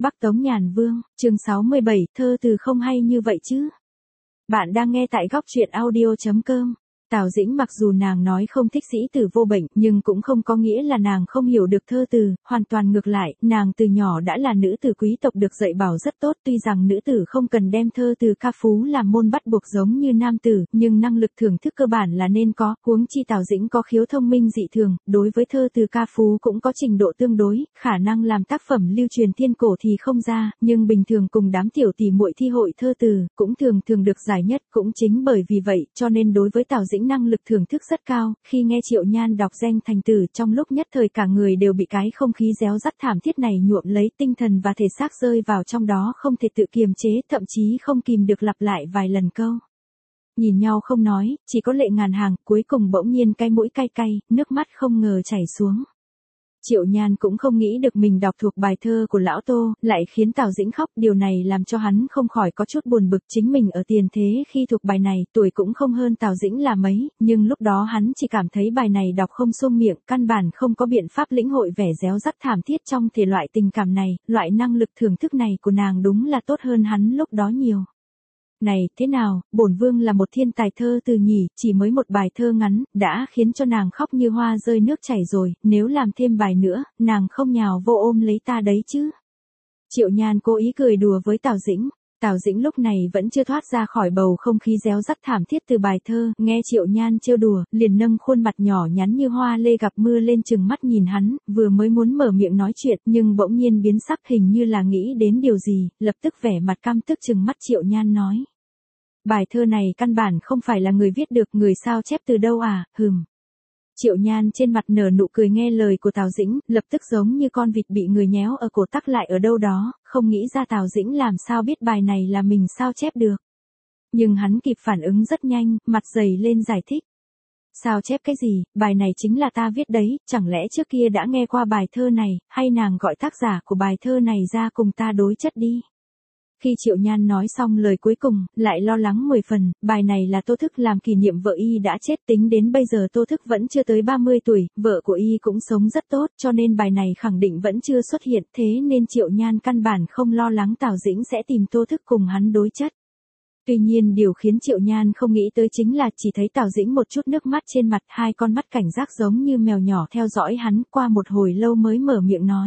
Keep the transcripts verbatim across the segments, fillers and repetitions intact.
Bắc Tống Nhàn Vương, chương sáu mươi bảy, thơ từ không hay như vậy chứ. Bạn đang nghe tại góc truyện audio chấm com. Tào Dĩnh mặc dù nàng nói không thích sĩ tử vô bệnh, nhưng cũng không có nghĩa là nàng không hiểu được thơ từ, hoàn toàn ngược lại, nàng từ nhỏ đã là nữ tử quý tộc được dạy bảo rất tốt, tuy rằng nữ tử không cần đem thơ từ ca phú làm môn bắt buộc giống như nam tử, nhưng năng lực thưởng thức cơ bản là nên có, huống chi Tào Dĩnh có khiếu thông minh dị thường, đối với thơ từ ca phú cũng có trình độ tương đối, khả năng làm tác phẩm lưu truyền thiên cổ thì không ra, nhưng bình thường cùng đám tiểu tỷ muội thi hội thơ từ, cũng thường thường được giải nhất, cũng chính bởi vì vậy, cho nên đối với Tào Dĩnh năng lực thưởng thức rất cao, khi nghe Triệu Nhan đọc danh thành từ trong lúc nhất thời cả người đều bị cái không khí réo rắt thảm thiết này nhuộm lấy, tinh thần và thể xác rơi vào trong đó không thể tự kiềm chế, thậm chí không kìm được lặp lại vài lần câu. Nhìn nhau không nói, chỉ có lệ ngàn hàng, cuối cùng bỗng nhiên cái mũi cay cay, nước mắt không ngờ chảy xuống. Triệu Nhan cũng không nghĩ được mình đọc thuộc bài thơ của lão Tô, lại khiến Tào Dĩnh khóc, điều này làm cho hắn không khỏi có chút buồn bực, chính mình ở tiền thế khi thuộc bài này, tuổi cũng không hơn Tào Dĩnh là mấy, nhưng lúc đó hắn chỉ cảm thấy bài này đọc không xuông miệng, căn bản không có biện pháp lĩnh hội vẻ réo rắt thảm thiết trong thể loại tình cảm này, loại năng lực thưởng thức này của nàng đúng là tốt hơn hắn lúc đó nhiều. Này, thế nào, bổn vương là một thiên tài thơ từ nhỉ, chỉ mới một bài thơ ngắn, đã khiến cho nàng khóc như hoa rơi nước chảy rồi, nếu làm thêm bài nữa, nàng không nhào vô ôm lấy ta đấy chứ. Triệu Nhan cố ý cười đùa với Tào Dĩnh, Tào Dĩnh lúc này vẫn chưa thoát ra khỏi bầu không khí réo rắt thảm thiết từ bài thơ, nghe Triệu Nhan trêu đùa, liền nâng khuôn mặt nhỏ nhắn như hoa lê gặp mưa lên chừng mắt nhìn hắn, vừa mới muốn mở miệng nói chuyện, nhưng bỗng nhiên biến sắc hình như là nghĩ đến điều gì, lập tức vẻ mặt căm tức chừng mắt Triệu Nhan nói. Bài thơ này căn bản không phải là người viết được, người sao chép từ đâu à, hừm. Triệu Nhan trên mặt nở nụ cười nghe lời của Tào Dĩnh, lập tức giống như con vịt bị người nhéo ở cổ tắc lại ở đâu đó, không nghĩ ra Tào Dĩnh làm sao biết bài này là mình sao chép được. Nhưng hắn kịp phản ứng rất nhanh, mặt dày lên giải thích. Sao chép cái gì, bài này chính là ta viết đấy, chẳng lẽ trước kia đã nghe qua bài thơ này, hay nàng gọi tác giả của bài thơ này ra cùng ta đối chất đi. Khi Triệu Nhan nói xong lời cuối cùng, lại lo lắng mười phần, bài này là Tô Thức làm kỷ niệm vợ y đã chết, tính đến bây giờ Tô Thức vẫn chưa tới ba mươi tuổi, vợ của y cũng sống rất tốt, cho nên bài này khẳng định vẫn chưa xuất hiện, thế nên Triệu Nhan căn bản không lo lắng Tào Dĩnh sẽ tìm Tô Thức cùng hắn đối chất. Tuy nhiên điều khiến Triệu Nhan không nghĩ tới chính là chỉ thấy Tào Dĩnh một chút nước mắt trên mặt, hai con mắt cảnh giác giống như mèo nhỏ theo dõi hắn, qua một hồi lâu mới mở miệng nói.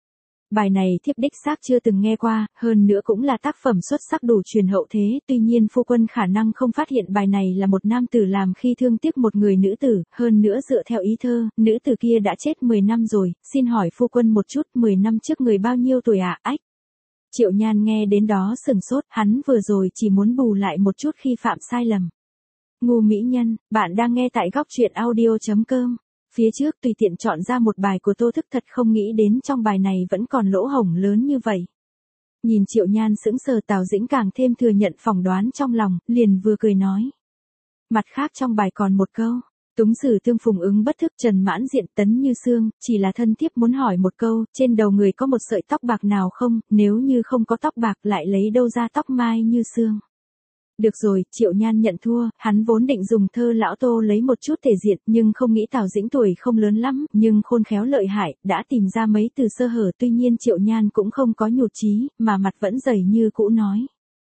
Bài này thiếp đích xác chưa từng nghe qua, hơn nữa cũng là tác phẩm xuất sắc đủ truyền hậu thế, tuy nhiên phu quân khả năng không phát hiện bài này là một nam tử làm khi thương tiếc một người nữ tử, hơn nữa dựa theo ý thơ, nữ tử kia đã chết mười năm rồi, xin hỏi phu quân một chút, mười năm trước người bao nhiêu tuổi ạ, à? Ách. Triệu Nhan nghe đến đó sừng sốt, hắn vừa rồi chỉ muốn bù lại một chút khi phạm sai lầm. Ngu mỹ nhân, bạn đang nghe tại góc truyện audio chấm com. Phía trước tùy tiện chọn ra một bài của Tô Thức, thật không nghĩ đến trong bài này vẫn còn lỗ hổng lớn như vậy. Nhìn Triệu Nhan sững sờ, Tào Dĩnh càng thêm thừa nhận phỏng đoán trong lòng, liền vừa cười nói. Mặt khác trong bài còn một câu. Túng sử tương phùng ứng bất thức, trần mãn diện tấn như xương, chỉ là thân thiếp muốn hỏi một câu, trên đầu người có một sợi tóc bạc nào không, nếu như không có tóc bạc lại lấy đâu ra tóc mai như xương. Được rồi, Triệu Nhan nhận thua, hắn vốn định dùng thơ lão Tô lấy một chút thể diện, nhưng không nghĩ Tào Dĩnh tuổi không lớn lắm, nhưng khôn khéo lợi hại, đã tìm ra mấy từ sơ hở, tuy nhiên Triệu Nhan cũng không có nhụt chí, mà mặt vẫn dày như cũ nói.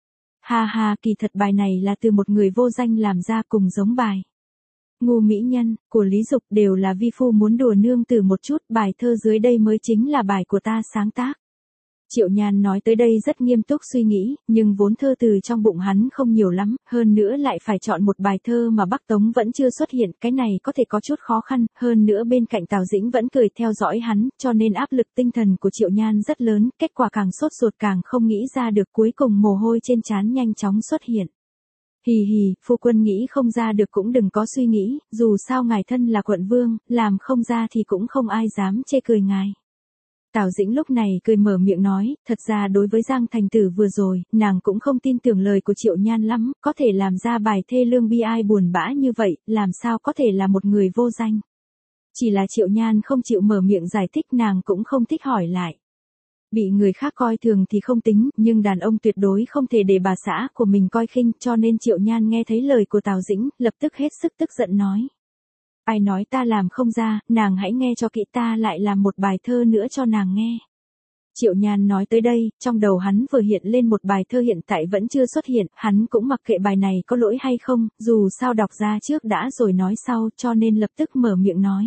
Ha ha, kỳ thật bài này là từ một người vô danh làm ra, cùng giống bài. Ngu mỹ nhân, của Lý Dục đều là vi phu muốn đùa nương tử một chút, bài thơ dưới đây mới chính là bài của ta sáng tác. Triệu Nhan nói tới đây rất nghiêm túc suy nghĩ, nhưng vốn thơ từ trong bụng hắn không nhiều lắm, hơn nữa lại phải chọn một bài thơ mà Bắc Tống vẫn chưa xuất hiện, cái này có thể có chút khó khăn, hơn nữa bên cạnh Tào Dĩnh vẫn cười theo dõi hắn, cho nên áp lực tinh thần của Triệu Nhan rất lớn, kết quả càng sốt ruột càng không nghĩ ra được, cuối cùng mồ hôi trên trán nhanh chóng xuất hiện. Hì hì, phu quân nghĩ không ra được cũng đừng có suy nghĩ, dù sao ngài thân là quận vương, làm không ra thì cũng không ai dám chê cười ngài. Tào Dĩnh lúc này cười mở miệng nói, thật ra đối với Giang Thành Tử vừa rồi, nàng cũng không tin tưởng lời của Triệu Nhan lắm, có thể làm ra bài thê lương bi ai buồn bã như vậy, làm sao có thể là một người vô danh. Chỉ là Triệu Nhan không chịu mở miệng giải thích, nàng cũng không thích hỏi lại. Bị người khác coi thường thì không tính, nhưng đàn ông tuyệt đối không thể để bà xã của mình coi khinh, cho nên Triệu Nhan nghe thấy lời của Tào Dĩnh, lập tức hết sức tức giận nói. Ai nói ta làm không ra, nàng hãy nghe cho kỹ, ta lại làm một bài thơ nữa cho nàng nghe. Triệu Nhan nói tới đây, trong đầu hắn vừa hiện lên một bài thơ hiện tại vẫn chưa xuất hiện, hắn cũng mặc kệ bài này có lỗi hay không, dù sao đọc ra trước đã rồi nói sau, cho nên lập tức mở miệng nói.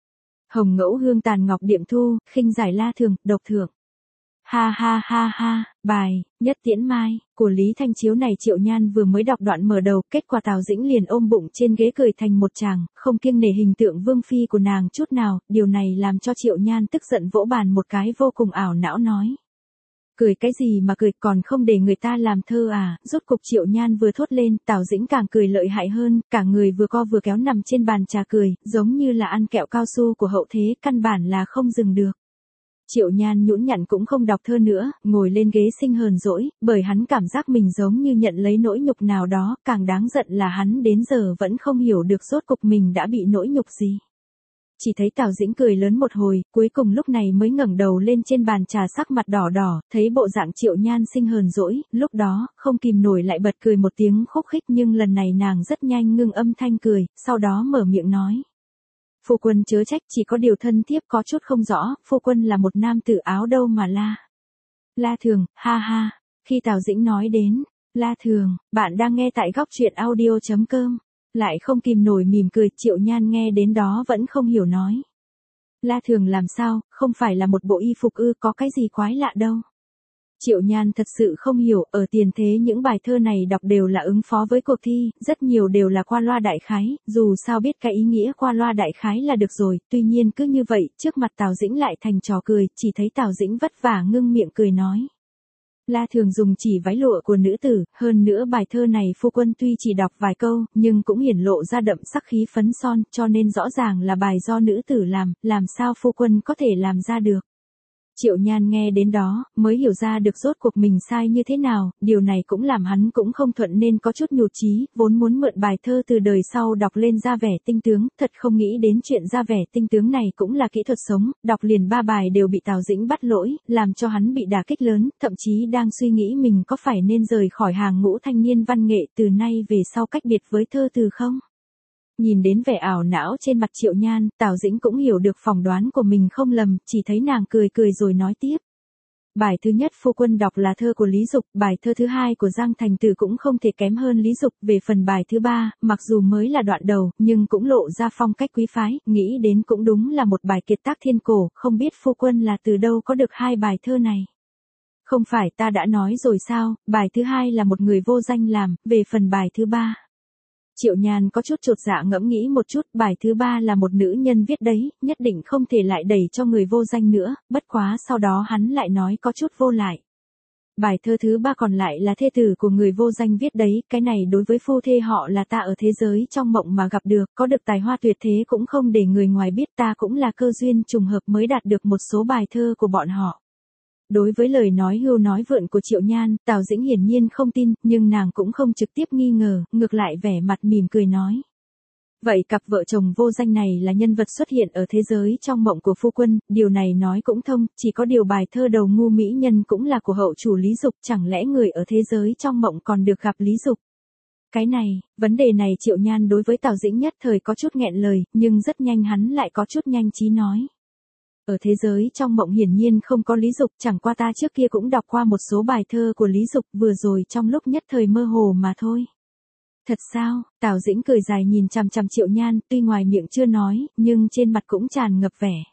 Hồng ngẫu hương tàn ngọc điệm thu, khinh giải la thường, độc thượng. Ha ha ha ha, bài, nhất tiễn mai, của Lý Thanh Chiếu này Triệu Nhan vừa mới đọc đoạn mở đầu, kết quả Tào Dĩnh liền ôm bụng trên ghế cười thành một tràng, không kiêng nể hình tượng vương phi của nàng chút nào, điều này làm cho Triệu Nhan tức giận vỗ bàn một cái vô cùng ảo não nói. Cười cái gì mà cười, còn không để người ta làm thơ à, rốt cục Triệu Nhan vừa thốt lên, Tào Dĩnh càng cười lợi hại hơn, cả người vừa co vừa kéo nằm trên bàn trà cười, giống như là ăn kẹo cao su của hậu thế, căn bản là không dừng được. Triệu Nhan nhũn nhặn cũng không đọc thơ nữa, ngồi lên ghế sinh hờn dỗi, bởi hắn cảm giác mình giống như nhận lấy nỗi nhục nào đó, càng đáng giận là hắn đến giờ vẫn không hiểu được rốt cục mình đã bị nỗi nhục gì. Chỉ thấy Tào Dĩnh cười lớn một hồi, cuối cùng lúc này mới ngẩng đầu lên trên bàn trà sắc mặt đỏ đỏ, thấy bộ dạng Triệu Nhan sinh hờn dỗi, lúc đó, không kìm nổi lại bật cười một tiếng khúc khích nhưng lần này nàng rất nhanh ngưng âm thanh cười, sau đó mở miệng nói. Phu quân chớ trách, chỉ có điều thân thiếp có chút không rõ, phu quân là một nam tử áo đâu mà la. La thường, ha ha, khi Tào Dĩnh nói đến, la thường, bạn đang nghe tại góc truyện audio chấm com, lại không kìm nổi mỉm cười, Triệu Nhan nghe đến đó vẫn không hiểu nói. La thường làm sao, không phải là một bộ y phục ư, có cái gì quái lạ đâu. Triệu Nhan thật sự không hiểu, ở tiền thế những bài thơ này đọc đều là ứng phó với cuộc thi, rất nhiều đều là qua loa đại khái, dù sao biết cái ý nghĩa qua loa đại khái là được rồi, tuy nhiên cứ như vậy, trước mặt Tào Dĩnh lại thành trò cười, chỉ thấy Tào Dĩnh vất vả ngưng miệng cười nói. La thường dùng chỉ váy lụa của nữ tử, hơn nữa bài thơ này phu quân tuy chỉ đọc vài câu, nhưng cũng hiển lộ ra đậm sắc khí phấn son, cho nên rõ ràng là bài do nữ tử làm, làm sao phu quân có thể làm ra được. Triệu Nhan nghe đến đó, mới hiểu ra được rốt cuộc mình sai như thế nào, điều này cũng làm hắn cũng không thuận nên có chút nhụt chí, vốn muốn mượn bài thơ từ đời sau đọc lên ra vẻ tinh tướng, thật không nghĩ đến chuyện ra vẻ tinh tướng này cũng là kỹ thuật sống, đọc liền ba bài đều bị Tào Dĩnh bắt lỗi, làm cho hắn bị đả kích lớn, thậm chí đang suy nghĩ mình có phải nên rời khỏi hàng ngũ thanh niên văn nghệ từ nay về sau cách biệt với thơ từ không? Nhìn đến vẻ ảo não trên mặt Triệu Nhan, Tào Dĩnh cũng hiểu được phỏng đoán của mình không lầm, chỉ thấy nàng cười cười rồi nói tiếp. Bài thứ nhất phu quân đọc là thơ của Lý Dục, bài thơ thứ hai của Giang Thành Tử cũng không thể kém hơn Lý Dục, về phần bài thứ ba, mặc dù mới là đoạn đầu, nhưng cũng lộ ra phong cách quý phái, nghĩ đến cũng đúng là một bài kiệt tác thiên cổ, không biết phu quân là từ đâu có được hai bài thơ này. Không phải ta đã nói rồi sao, bài thứ hai là một người vô danh làm, về phần bài thứ ba. Triệu Nhan có chút chột dạ ngẫm nghĩ một chút, bài thứ ba là một nữ nhân viết đấy, nhất định không thể lại đẩy cho người vô danh nữa, bất quá sau đó hắn lại nói có chút vô lại. Bài thơ thứ ba còn lại là thê tử của người vô danh viết đấy, cái này đối với phu thê họ là ta ở thế giới trong mộng mà gặp được, có được tài hoa tuyệt thế cũng không để người ngoài biết, ta cũng là cơ duyên trùng hợp mới đạt được một số bài thơ của bọn họ. Đối với lời nói hưu nói vượn của Triệu Nhan, Tào Dĩnh hiển nhiên không tin, nhưng nàng cũng không trực tiếp nghi ngờ, ngược lại vẻ mặt mỉm cười nói. Vậy cặp vợ chồng vô danh này là nhân vật xuất hiện ở thế giới trong mộng của phu quân, điều này nói cũng thông, chỉ có điều bài thơ đầu ngu mỹ nhân cũng là của hậu chủ Lý Dục, chẳng lẽ người ở thế giới trong mộng còn được gặp Lý Dục. Cái này, vấn đề này Triệu Nhan đối với Tào Dĩnh nhất thời có chút nghẹn lời, nhưng rất nhanh hắn lại có chút nhanh trí nói. Ở thế giới trong mộng hiển nhiên không có Lý Dục, chẳng qua ta trước kia cũng đọc qua một số bài thơ của Lý Dục vừa rồi trong lúc nhất thời mơ hồ mà thôi. Thật sao? Tào Dĩnh cười dài nhìn chằm chằm Triệu Nhan, tuy ngoài miệng chưa nói, nhưng trên mặt cũng tràn ngập vẻ.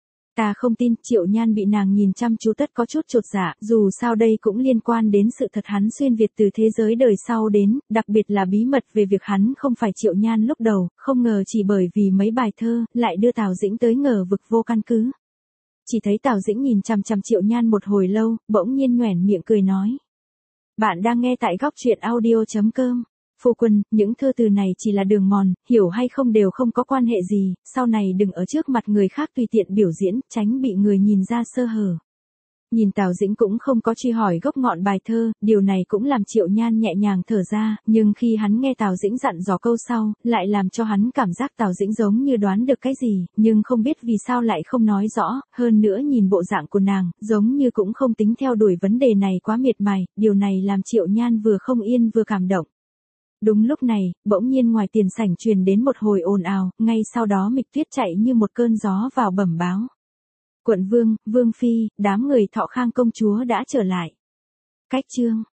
Ta không tin. Triệu Nhan bị nàng nhìn chăm chú tất có chút chột dạ, dù sao đây cũng liên quan đến sự thật hắn xuyên Việt từ thế giới đời sau đến, đặc biệt là bí mật về việc hắn không phải Triệu Nhan lúc đầu, không ngờ chỉ bởi vì mấy bài thơ, lại đưa Tào Dĩnh tới ngờ vực vô căn cứ. Chỉ thấy Tào Dĩnh nhìn chằm chằm Triệu Nhan một hồi lâu, bỗng nhiên nhoẻn miệng cười nói. Bạn đang nghe tại góc truyện audio chấm com. Phu quân, những thơ từ này chỉ là đường mòn, hiểu hay không đều không có quan hệ gì, sau này đừng ở trước mặt người khác tùy tiện biểu diễn, tránh bị người nhìn ra sơ hở. Nhìn Tào Dĩnh cũng không có truy hỏi gốc ngọn bài thơ, điều này cũng làm Triệu Nhan nhẹ nhàng thở ra, nhưng khi hắn nghe Tào Dĩnh dặn dò câu sau, lại làm cho hắn cảm giác Tào Dĩnh giống như đoán được cái gì, nhưng không biết vì sao lại không nói rõ, hơn nữa nhìn bộ dạng của nàng, giống như cũng không tính theo đuổi vấn đề này quá miệt mài, điều này làm Triệu Nhan vừa không yên vừa cảm động. Đúng lúc này, bỗng nhiên ngoài tiền sảnh truyền đến một hồi ồn ào, ngay sau đó Mịch Tuyết chạy như một cơn gió vào bẩm báo. Quận vương, vương phi, đám người Thọ Khang công chúa đã trở lại. Cách chương